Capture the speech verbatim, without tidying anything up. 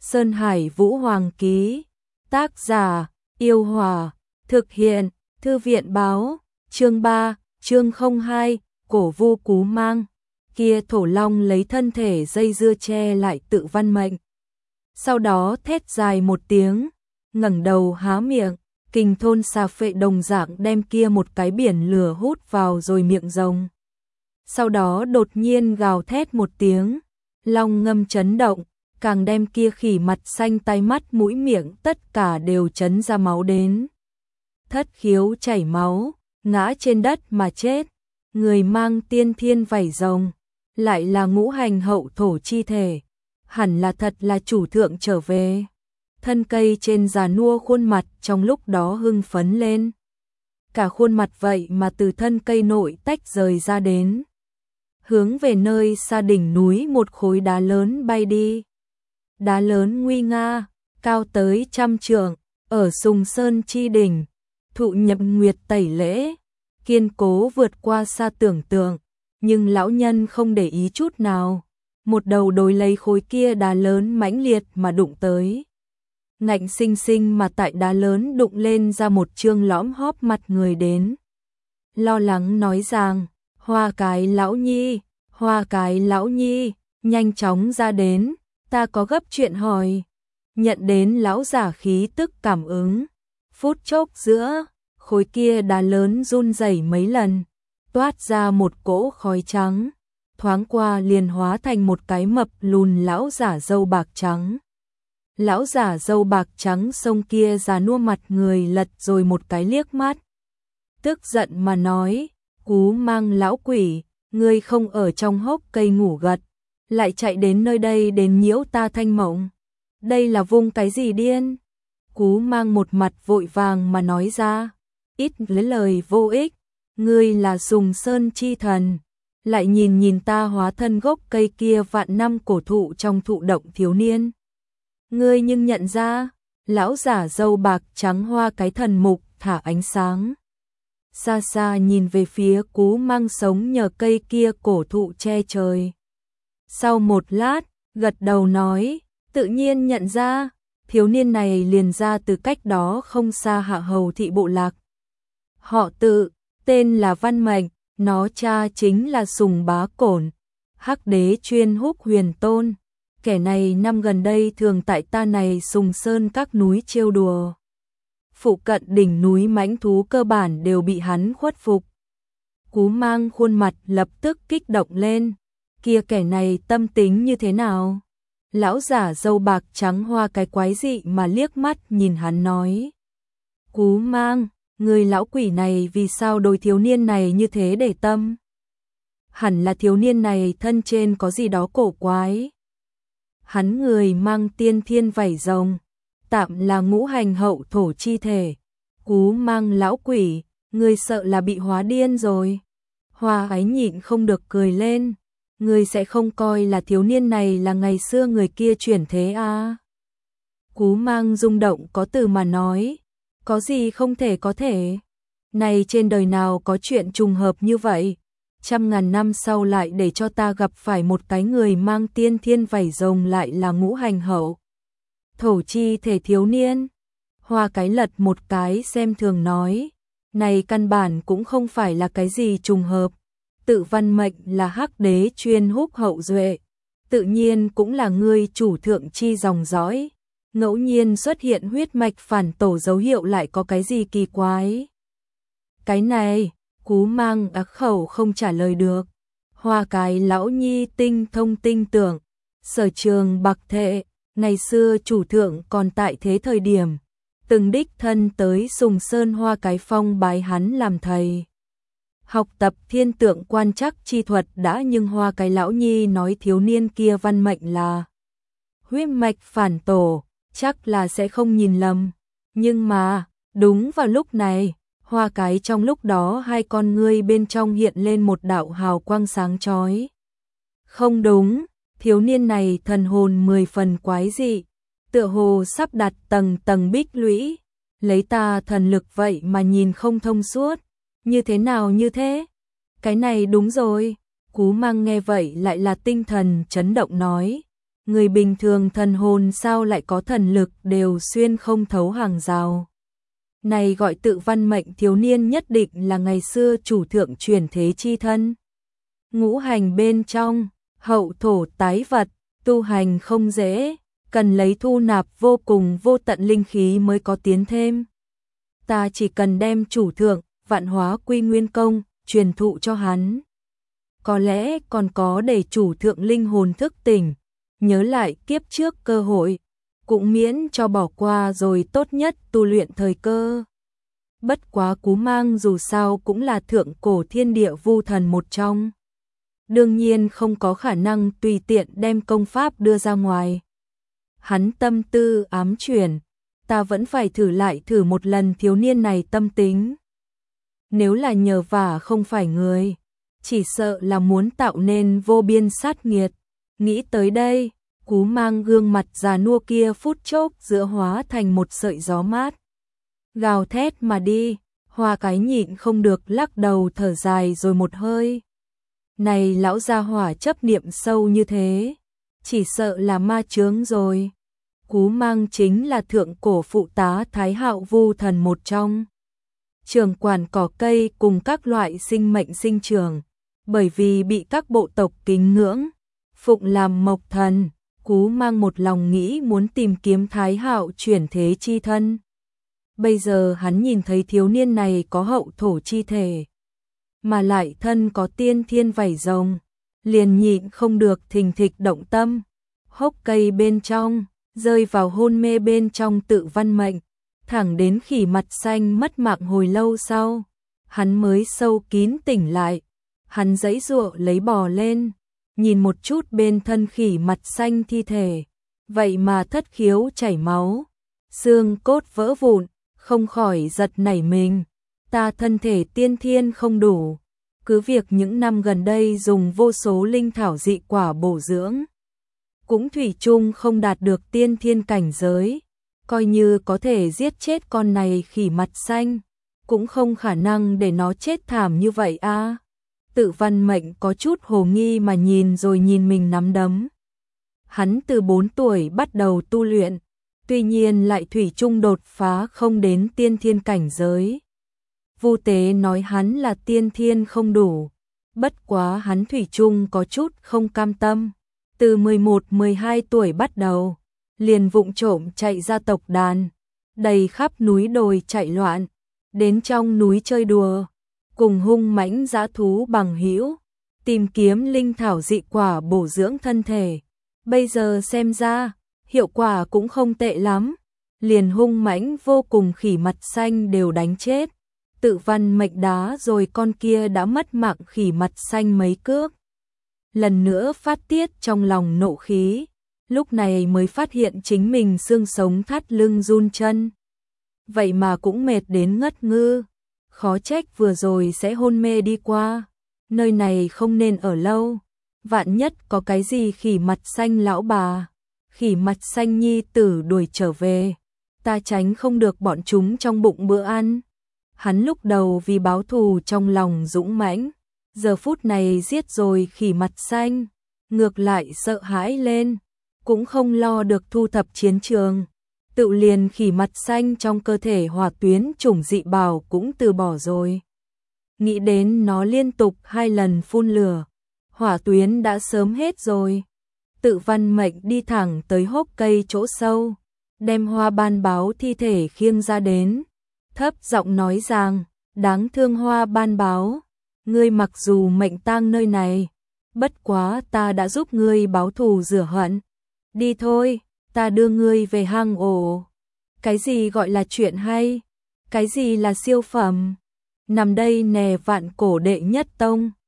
Sơn Hải Vũ Hoàng ký. Tác giả, Yêu Hòa. Thực hiện, Thư viện báo. Chương ba, chương không hai, cổ vu Cú Mang. Kia thổ long lấy thân thể dây dưa che lại tự văn mệnh. Sau đó thét dài một tiếng, ngẩng đầu há miệng, kình thôn xà phệ đồng dạng đem kia một cái biển lửa hút vào rồi miệng rồng. Sau đó đột nhiên gào thét một tiếng, long ngâm chấn động, càng đem kia khỉ mặt xanh tai mắt mũi miệng tất cả đều chấn ra máu đến. Thất khiếu chảy máu, ngã trên đất mà chết, người mang tiên thiên vảy rồng, lại là ngũ hành hậu thổ chi thể, hẳn là thật là chủ thượng trở về. Thân cây trên già nua khuôn mặt trong lúc đó hưng phấn lên. Cả khuôn mặt vậy mà từ thân cây nội tách rời ra đến. Hướng về nơi xa đỉnh núi một khối đá lớn bay đi. Đá lớn nguy nga, cao tới trăm trượng, ở Sùng Sơn chi đỉnh, thụ nhập nguyệt tẩy lễ, kiên cố vượt qua xa tưởng tượng, nhưng lão nhân không để ý chút nào, một đầu đối lấy khối kia đá lớn mãnh liệt mà đụng tới. Ngạnh sinh sinh mà tại đá lớn đụng lên ra một trương lõm hóp mặt người đến. Lo lắng nói rằng, Hoa cái lão nhi, Hoa cái lão nhi, nhanh chóng ra đến, ta có gấp chuyện hỏi. Nhận đến lão giả khí tức cảm ứng, phút chốc giữa, khối kia đá lớn run rẩy mấy lần, toát ra một cỗ khói trắng, thoáng qua liền hóa thành một cái mập lùn lão giả râu bạc trắng. Lão giả râu bạc trắng sông kia già nua mặt người lật rồi một cái liếc mắt. Tức giận mà nói, Cú Mang lão quỷ, ngươi không ở trong hốc cây ngủ gật, lại chạy đến nơi đây đến nhiễu ta thanh mộng. Đây là vung cái gì điên? Cú Mang một mặt vội vàng mà nói ra, ít lấy lời vô ích, ngươi là Sùng Sơn chi thần, lại nhìn nhìn ta hóa thân gốc cây kia vạn năm cổ thụ trong thụ động thiếu niên. Ngươi nhưng nhận ra, lão giả râu bạc trắng hoa cái thần mục thả ánh sáng. Xa xa nhìn về phía Cú Mang sống nhờ cây kia cổ thụ che trời. Sau một lát, gật đầu nói, tự nhiên nhận ra, thiếu niên này liền ra từ cách đó không xa Hạ Hầu thị bộ lạc. Họ tự, tên là Văn Mệnh, nó cha chính là Sùng Bá Cổn, Hắc Đế chuyên húc huyền tôn. Kẻ này năm gần đây thường tại ta này Sùng Sơn các núi trêu đùa. Phụ cận đỉnh núi mãnh thú cơ bản đều bị hắn khuất phục. Cú Mang khuôn mặt lập tức kích động lên. Kia kẻ này tâm tính như thế nào? Lão giả râu bạc trắng hoa cái quái dị mà liếc mắt nhìn hắn nói. Cú Mang, người lão quỷ này vì sao đối thiếu niên này như thế để tâm? Hẳn là thiếu niên này thân trên có gì đó cổ quái. Hắn người mang tiên thiên vảy rồng, tạm là ngũ hành hậu thổ chi thể. Cú Mang lão quỷ, người sợ là bị hóa điên rồi. Hoa ái nhịn không được cười lên, người sẽ không coi là thiếu niên này là ngày xưa người kia chuyển thế à? Cú Mang rung động có từ mà nói, có gì không thể có thể. Này trên đời nào có chuyện trùng hợp như vậy? Trăm ngàn năm sau lại để cho ta gặp phải một cái người mang tiên thiên vảy rồng lại là ngũ hành hậu thổ chi thể thiếu niên. Hoa cái lật một cái xem thường nói, này căn bản cũng không phải là cái gì trùng hợp. Tự Văn Mệnh là Hắc Đế chuyên húc hậu duệ, tự nhiên cũng là ngươi chủ thượng chi dòng dõi. Ngẫu nhiên xuất hiện huyết mạch phản tổ dấu hiệu lại có cái gì kỳ quái? Cái này, Cú Mang ác khẩu không trả lời được. Hoa cái lão nhi tinh thông tinh tưởng, sở trường bạc thệ, ngày xưa chủ thượng còn tại thế thời điểm, từng đích thân tới Sùng Sơn Hoa cái phong bái hắn làm thầy. Học tập thiên tượng quan trắc chi thuật đã, nhưng Hoa cái lão nhi nói thiếu niên kia Văn Mệnh là huyết mạch phản tổ, chắc là sẽ không nhìn lầm. Nhưng mà, đúng vào lúc này, Hoa cái trong lúc đó hai con ngươi bên trong hiện lên một đạo hào quang sáng chói. Không đúng, thiếu niên này thần hồn mười phần quái dị, tựa hồ sắp đặt tầng tầng bích lũy, lấy ta thần lực vậy mà nhìn không thông suốt, như thế nào như thế? Cái này đúng rồi. Cú Mang nghe vậy lại là tinh thần chấn động nói, người bình thường thần hồn sao lại có thần lực đều xuyên không thấu hàng rào. Này gọi tự văn mệnh thiếu niên nhất định là ngày xưa chủ thượng truyền thế chi thân. Ngũ hành bên trong, hậu thổ tái vật, tu hành không dễ, cần lấy thu nạp vô cùng vô tận linh khí mới có tiến thêm. Ta chỉ cần đem chủ thượng, vạn hóa quy nguyên công, truyền thụ cho hắn. Có lẽ còn có để chủ thượng linh hồn thức tỉnh, nhớ lại kiếp trước cơ hội, cũng miễn cho bỏ qua rồi tốt nhất tu luyện thời cơ. Bất quá Cú Mang dù sao cũng là thượng cổ thiên địa vu thần một trong. Đương nhiên không có khả năng tùy tiện đem công pháp đưa ra ngoài. Hắn tâm tư ám chuyển, ta vẫn phải thử lại thử một lần thiếu niên này tâm tính. Nếu là nhờ vả không phải người, chỉ sợ là muốn tạo nên vô biên sát nghiệt. Nghĩ tới đây, Cú Mang gương mặt già nua kia phút chốc giữa hóa thành một sợi gió mát. Gào thét mà đi, Hoa Cái nhịn không được lắc đầu thở dài rồi một hơi. Này lão gia hỏa chấp niệm sâu như thế, chỉ sợ là ma chướng rồi. Cú Mang chính là thượng cổ phụ tá Thái Hạo vu thần một trong. Trưởng quản cỏ cây cùng các loại sinh mệnh sinh trưởng, bởi vì bị các bộ tộc kính ngưỡng, phụng làm mộc thần, Cú Mang một lòng nghĩ muốn tìm kiếm Thái Hạo chuyển thế chi thân. Bây giờ hắn nhìn thấy thiếu niên này có hậu thổ chi thể, mà lại thân có tiên thiên vảy rồng, liền nhịn không được thình thịch động tâm. Hốc cây bên trong, rơi vào hôn mê bên trong tự văn mệnh, thẳng đến khỉ mặt xanh mất mạng hồi lâu sau, hắn mới sâu kín tỉnh lại. Hắn giãy giụa lấy bò lên, nhìn một chút bên thân khỉ mặt xanh thi thể, vậy mà thất khiếu chảy máu, xương cốt vỡ vụn, không khỏi giật nảy mình. Ta thân thể tiên thiên không đủ, cứ việc những năm gần đây dùng vô số linh thảo dị quả bổ dưỡng, cũng thủy chung không đạt được tiên thiên cảnh giới. Coi như có thể giết chết con này khỉ mặt xanh, cũng không khả năng để nó chết thảm như vậy a. À. Tự văn mệnh có chút hồ nghi mà nhìn rồi nhìn mình nắm đấm. Hắn từ bốn tuổi bắt đầu tu luyện, tuy nhiên lại thủy chung đột phá không đến tiên thiên cảnh giới. Vu Tế nói hắn là tiên thiên không đủ, bất quá hắn thủy chung có chút không cam tâm. Từ mười một mười hai tuổi bắt đầu, liền vụng trộm chạy ra tộc đàn, đầy khắp núi đồi chạy loạn, đến trong núi chơi đùa, cùng hung mãnh dã thú bằng hữu, tìm kiếm linh thảo dị quả bổ dưỡng thân thể. Bây giờ xem ra, hiệu quả cũng không tệ lắm, liền hung mãnh vô cùng khỉ mặt xanh đều đánh chết. Tự văn mệnh đá rồi con kia đã mất mạng khỉ mặt xanh mấy cước. Lần nữa phát tiết trong lòng nộ khí, lúc này mới phát hiện chính mình xương sống thắt lưng run chân. Vậy mà cũng mệt đến ngất ngư, khó trách vừa rồi sẽ hôn mê đi qua. Nơi này không nên ở lâu, vạn nhất có cái gì khỉ mặt xanh lão bà, khỉ mặt xanh nhi tử đuổi trở về, ta tránh không được bọn chúng trong bụng bữa ăn. Hắn lúc đầu vì báo thù trong lòng dũng mãnh, giờ phút này giết rồi khỉ mặt xanh, ngược lại sợ hãi lên, cũng không lo được thu thập chiến trường. Tự liền khỉ mặt xanh trong cơ thể hỏa tuyến chủng dị bào cũng từ bỏ rồi. Nghĩ đến nó liên tục hai lần phun lửa, hỏa tuyến đã sớm hết rồi. Tự văn mệnh đi thẳng tới hốc cây chỗ sâu, đem Hoa Ban Báo thi thể khiêng ra đến, thấp giọng nói rằng, đáng thương Hoa Ban Báo, ngươi mặc dù mệnh tang nơi này, bất quá ta đã giúp ngươi báo thù rửa hận. Đi thôi, ta đưa ngươi về hang ổ. Cái gì gọi là chuyện hay? Cái gì là siêu phẩm? Nằm đây nè vạn cổ đệ nhất tông.